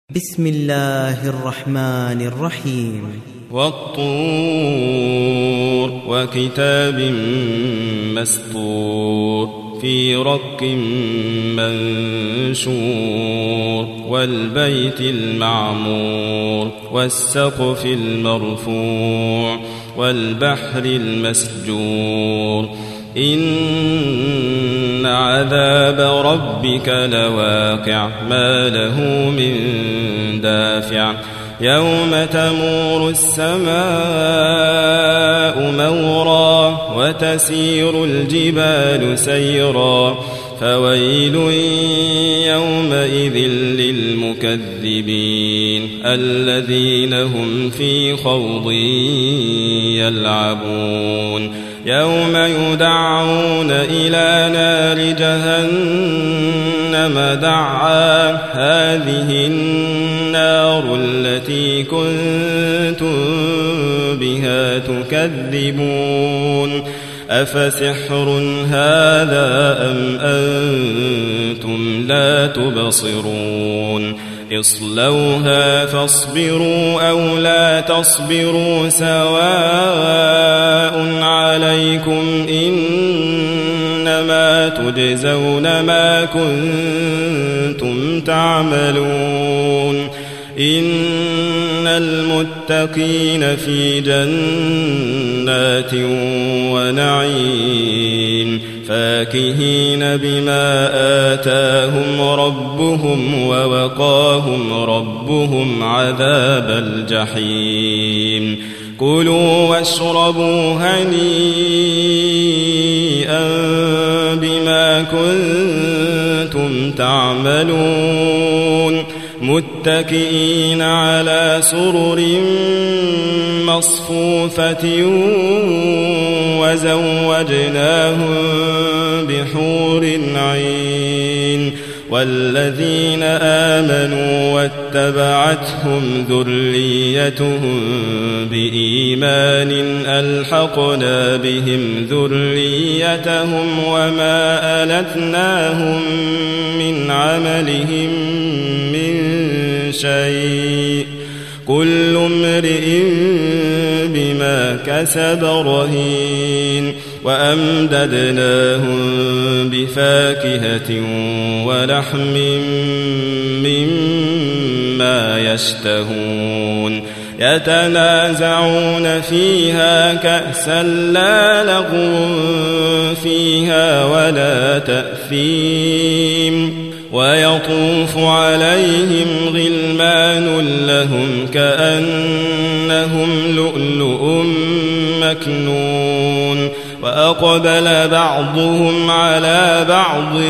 بسم الله الرحمن الرحيم. والطور وكتاب مسطور في رق منشور والبيت المعمور والسقف المرفوع والبحر المسجور إن عذاب ربك لواقع ما له من دافع يوم تمور السماء مورا وتسير الجبال سيرا فويل يومئذ للمكذبين الذين هم في خوض يلعبون يوم يدعون إلى نار جهنم دعا هذه النار التي كنتم بها تكذبون أفسحر هذا أم أنتم لا تبصرون اصلوها فاصبروا أو لا تصبروا سواء عليكم إنما تجزون ما كنتم تعملون إن المتقين في جنات ونعيم فاكهين بما آتاهم ربهم ووقاهم ربهم عذاب الجحيم كلوا واشربوا هنيئا بما كنتم تعملون متكئين على سرر مصفوفة وزوجناهم بحور عين والذين آمنوا واتبعتهم ذريتهم بإيمان ألحقنا بهم ذريتهم وما ألتناهم من عملهم من شيء كل امرئ بما كسب رهين وأمددناهم بفاكهة ولحم مما يشتهون يتنازعون فيها كأسا لا لغو فيها ولا تأثيم ويطوف عليهم غلمان لهم كأنهم لؤلؤ مكنون وأقبل بعضهم على بعض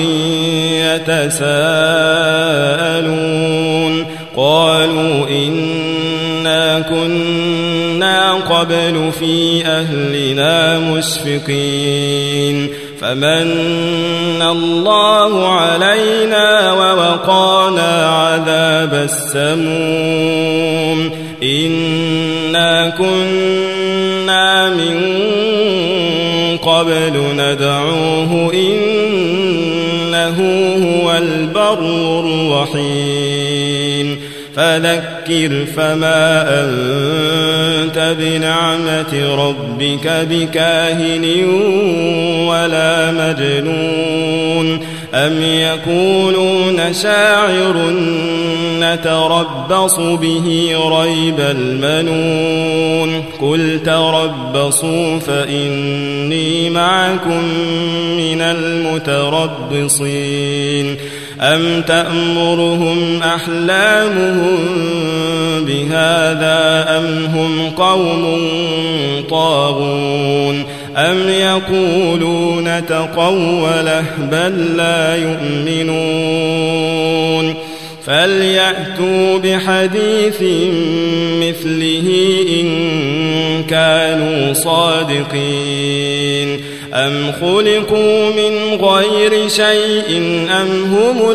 يتساءلون قالوا إنا كنا قبل في أهلنا مشفقين فمن الله علينا ووقانا عذاب السموم إنا كنا من قبل ندعوه إنه هو البر الرحيم فذكر فما أنت بنعمة ربك بكاهن ولا مجنون أم يقولون شاعر نتربص به ريب المنون قل تربصوا فإني معكم من المتربصين أم تأمرهم أحلامهم بهذا أم هم قوم طاغون أم يقولون تقوله بل لا يؤمنون فليأتوا بحديث مثله إن كانوا صادقين أم خلقوا من غير شيء أم هم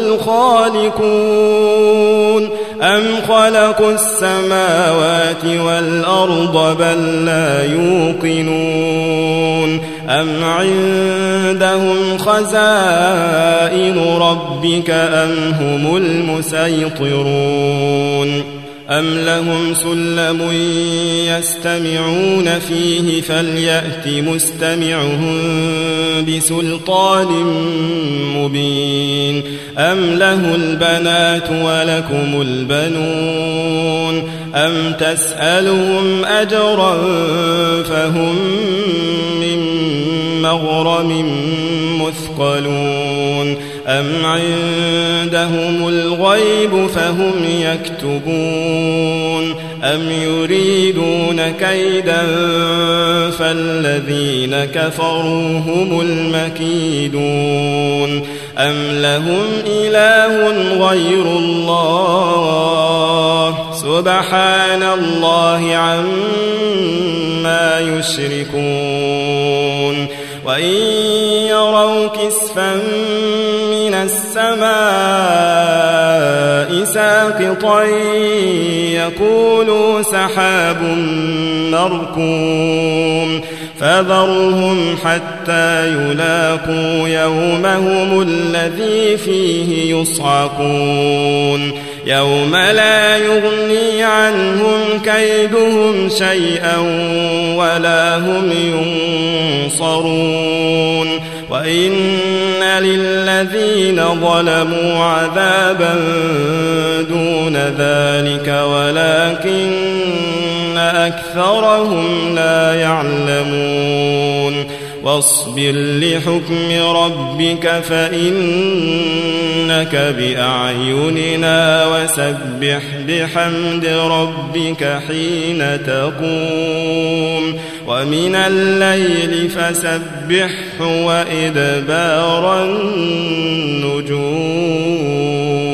الخالقون أم خلقوا السماوات والأرض بل لا يوقنون أم عندهم خزائن ربك أم هم المسيطرون أم لهم سلم يستمعون فيه فليأت مستمعهم بسلطان مبين أم له البنات ولكم البنون أم تسألهم أجرا فهم من مغرم مثقلون أم عندهم الغيب فهم يكتبون أم يريدون كيدا فالذين كفروا هم المكيدون أم لهم إله غير الله سبحان الله عما يشركون وإن يروا كسفا من السماء ساقطا يقولوا سحاب مركوم فذرهم حتى يلاقوا يومهم الذي فيه يصعقون يوم لا يغني عنهم كيدهم شيئا ولا هم ينصرون وإن للذين ظلموا عذابا دون ذلك ولكن أكثرهم لا يعلمون واصبر لحكم ربك فإنك بأعيننا وسبح بحمد ربك حين تقوم ومن الليل فسبحه وإدبار النجوم